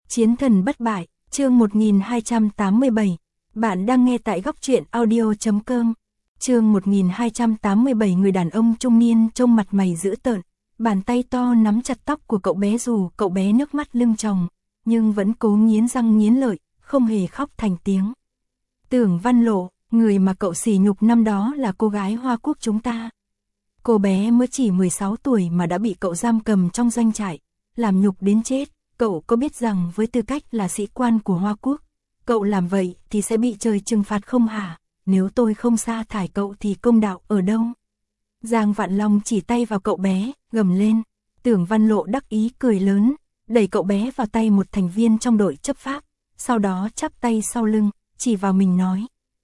Chiến thần bất bại, chương 1287. Bạn đang nghe tại góc truyện audio.com. Chương 1287. Người đàn ông trung niên trông mặt mày dữ tợn, bàn tay to nắm chặt tóc của cậu bé dù cậu bé nước mắt lưng tròng, nhưng vẫn cố nghiến răng nghiến lợi, không hề khóc thành tiếng. Tưởng Văn Lộ, người mà cậu sỉ nhục năm đó là cô gái Hoa Quốc chúng ta. Cô bé mới chỉ 16 tuổi mà đã bị cậu giam cầm trong doanh trại, làm nhục đến chết. Cậu có biết rằng với tư cách là sĩ quan của Hoa Quốc, cậu làm vậy thì sẽ bị trời trừng phạt không hả? Nếu tôi không sa thải cậu thì công đạo ở đâu? Giang Vạn Long chỉ tay vào cậu bé, gầm lên. Tưởng Văn Lộ đắc ý cười lớn, đẩy cậu bé vào tay một thành viên trong đội chấp pháp, sau đó chắp tay sau lưng, chỉ vào mình nói.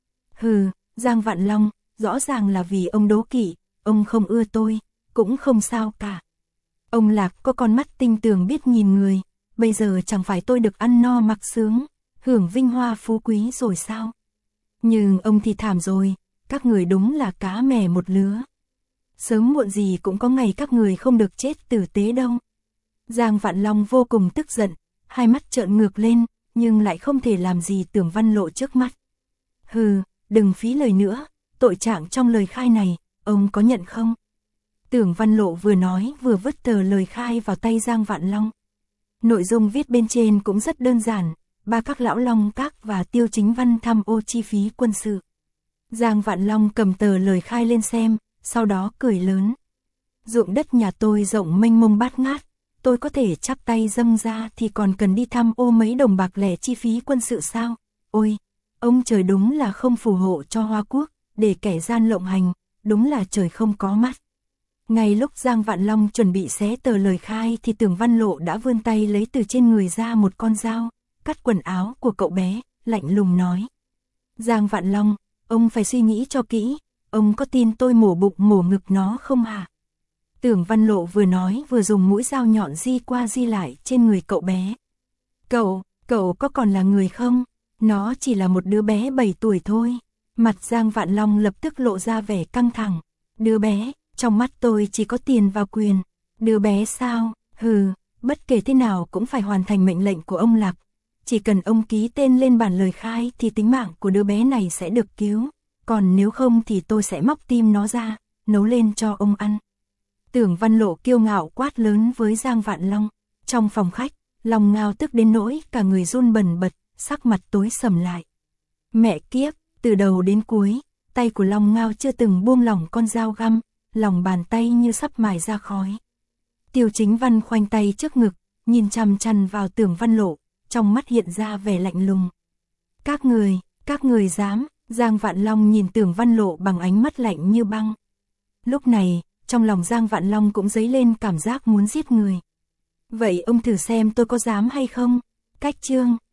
Hừ, Giang Vạn Long, rõ ràng là vì ông đố kỵ, ông không ưa tôi, cũng không sao cả. Ông Lạc có con mắt tinh tường biết nhìn người, bây giờ chẳng phải tôi được ăn no mặc sướng, hưởng vinh hoa phú quý rồi sao? Nhưng ông thì thảm rồi, các người đúng là cá mè một lứa. Sớm muộn gì cũng có ngày các người không được chết tử tế đâu. Giang Vạn Long vô cùng tức giận, hai mắt trợn ngược lên, nhưng lại không thể làm gì Tưởng Văn Lộ trước mắt. Hừ, đừng phí lời nữa, tội trạng trong lời khai này, ông có nhận không? Tưởng Văn Lộ vừa nói vừa vứt tờ lời khai vào tay Giang Vạn Long. Nội dung viết bên trên cũng rất đơn giản, ba các lão Long Các và Tiêu Chính Văn tham ô chi phí quân sự. Giang Vạn Long cầm tờ lời khai lên xem, sau đó cười lớn. Ruộng đất nhà tôi rộng mênh mông bát ngát, tôi có thể chắp tay dâng ra thì còn cần đi tham ô mấy đồng bạc lẻ chi phí quân sự sao? Ôi, ông trời đúng là không phù hộ cho Hoa Quốc, để kẻ gian lộng hành, đúng là trời không có mắt. Ngay lúc Giang Vạn Long chuẩn bị xé tờ lời khai thì Tưởng Văn Lộ đã vươn tay lấy từ trên người ra một con dao, cắt quần áo của cậu bé, lạnh lùng nói. Giang Vạn Long, ông phải suy nghĩ cho kỹ, ông có tin tôi mổ bụng mổ ngực nó không hả? Tưởng Văn Lộ vừa nói vừa dùng mũi dao nhọn di qua di lại trên người cậu bé. Cậu có còn là người không? Nó chỉ là một đứa bé 7 tuổi thôi. Mặt Giang Vạn Long lập tức lộ ra vẻ căng thẳng. Đứa bé, trong mắt tôi chỉ có tiền và quyền. Đứa bé sao? Hừ, bất kể thế nào cũng phải hoàn thành mệnh lệnh của ông Lạc. Chỉ cần ông ký tên lên bản lời khai thì tính mạng của đứa bé này sẽ được cứu. Còn nếu không thì tôi sẽ móc tim nó ra, nấu lên cho ông ăn. Tưởng Văn Lộ kiêu ngạo quát lớn với Giang Vạn Long. Trong phòng khách, Long Ngao tức đến nỗi cả người run bần bật, sắc mặt tối sầm lại. Mẹ kiếp, từ đầu đến cuối, tay của Long Ngao chưa từng buông lỏng con dao găm, lòng bàn tay như sắp mài ra khói. Tiêu Chính Văn khoanh tay trước ngực, nhìn chằm chằm vào Tưởng Văn Lộ, trong mắt hiện ra vẻ lạnh lùng. Các người dám? Giang Vạn Long nhìn Tưởng Văn Lộ bằng ánh mắt lạnh như băng. Lúc này, trong lòng Giang Vạn Long cũng dấy lên cảm giác muốn giết người. Vậy ông thử xem tôi có dám hay không? Cách chương